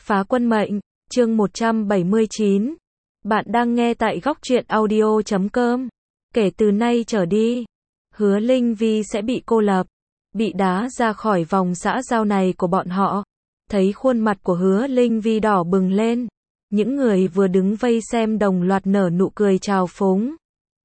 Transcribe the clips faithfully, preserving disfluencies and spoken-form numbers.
Phá quân mệnh, chương một trăm bảy mươi chín. Bạn đang nghe tại góc truyện audio chấm com. Kể từ nay trở đi, Hứa Linh Vi sẽ bị cô lập, bị đá ra khỏi vòng xã giao này của bọn họ. Thấy khuôn mặt của Hứa Linh Vi đỏ bừng lên, những người vừa đứng vây xem đồng loạt nở nụ cười trào phúng.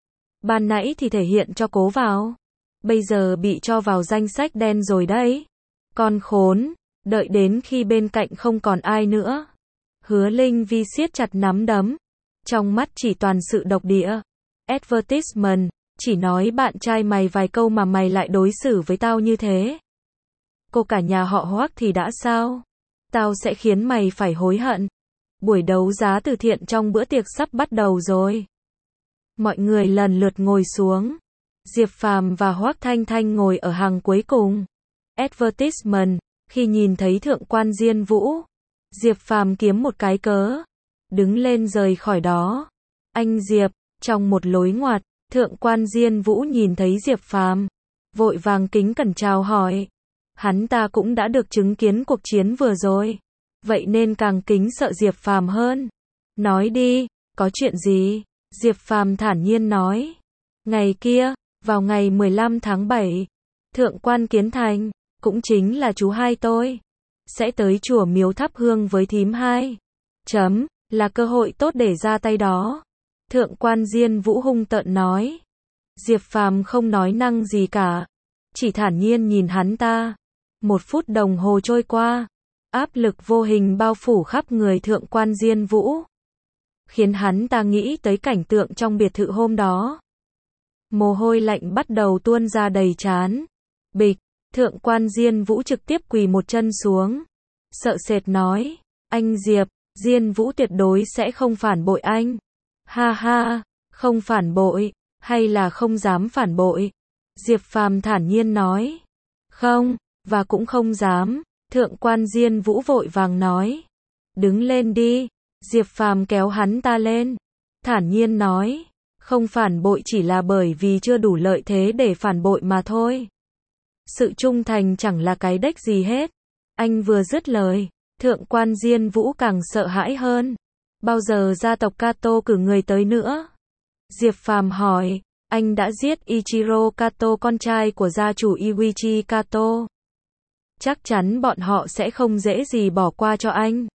Ban nãy thì thể hiện cho cố vào, bây giờ bị cho vào danh sách đen rồi đấy. Con khốn, đợi đến khi bên cạnh không còn ai nữa. Hứa Linh Vi siết chặt nắm đấm, trong mắt chỉ toàn sự độc địa. Advertisement, chỉ nói bạn trai mày vài câu mà mày lại đối xử với tao như thế. Cô cả nhà họ Hoắc thì đã sao? Tao sẽ khiến mày phải hối hận. Buổi đấu giá từ thiện trong bữa tiệc sắp bắt đầu rồi. Mọi người lần lượt ngồi xuống. Diệp Phàm và Hoắc Thanh Thanh ngồi ở hàng cuối cùng. Advertisement, khi nhìn thấy Thượng quan Diên Vũ, Diệp Phàm kiếm một cái cớ, đứng lên rời khỏi đó. Anh Diệp, trong một lối ngoặt, Thượng quan Diên Vũ nhìn thấy Diệp Phàm, vội vàng kính cẩn chào hỏi. Hắn ta cũng đã được chứng kiến cuộc chiến vừa rồi, vậy nên càng kính sợ Diệp Phàm hơn. Nói đi, có chuyện gì? Diệp Phàm thản nhiên nói. Ngày kia, vào ngày mười lăm tháng bảy, Thượng quan Kiến Thành, cũng chính là chú hai tôi, sẽ tới chùa Miếu thắp hương với thím hai. Chấm, là cơ hội tốt để ra tay đó. Thượng quan Diên Vũ hung tợn nói. Diệp Phàm không nói năng gì cả, chỉ thản nhiên nhìn hắn ta. Một phút đồng hồ trôi qua, áp lực vô hình bao phủ khắp người Thượng quan Diên Vũ, khiến hắn ta nghĩ tới cảnh tượng trong biệt thự hôm đó. Mồ hôi lạnh bắt đầu tuôn ra đầy trán. Bịch, Thượng quan Diên Vũ trực tiếp quỳ một chân xuống, sợ sệt nói, anh Diệp, Diên Vũ tuyệt đối sẽ không phản bội anh. Ha ha, không phản bội, hay là không dám phản bội? Diệp Phàm thản nhiên nói. Không, và cũng không dám. Thượng quan Diên Vũ vội vàng nói. Đứng lên đi. Diệp Phàm kéo hắn ta lên, thản nhiên nói, không phản bội chỉ là bởi vì chưa đủ lợi thế để phản bội mà thôi. Sự trung thành chẳng là cái đếch gì hết. Anh vừa dứt lời, Thượng quan Diên Vũ càng sợ hãi hơn. Bao giờ gia tộc Kato cử người tới nữa? Diệp Phàm hỏi. Anh đã giết Ichiro Kato, con trai của gia chủ Iwichi Kato. Chắc chắn bọn họ sẽ không dễ gì bỏ qua cho anh.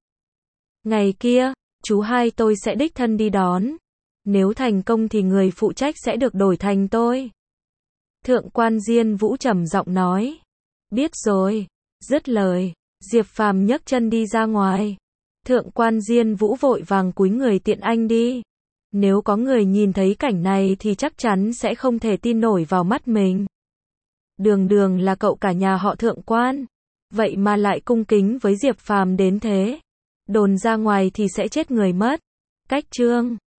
Ngày kia, chú hai tôi sẽ đích thân đi đón. Nếu thành công thì người phụ trách sẽ được đổi thành tôi. Thượng quan Diên Vũ trầm giọng nói. Biết rồi. Dứt lời, Diệp Phàm nhấc chân đi ra ngoài. Thượng quan Diên Vũ vội vàng cúi người tiện anh đi. Nếu có người nhìn thấy cảnh này thì chắc chắn sẽ không thể tin nổi vào mắt mình. Đường đường là cậu cả nhà họ Thượng quan, vậy mà lại cung kính với Diệp Phàm đến thế. Đồn ra ngoài thì sẽ chết người mất. Cách chương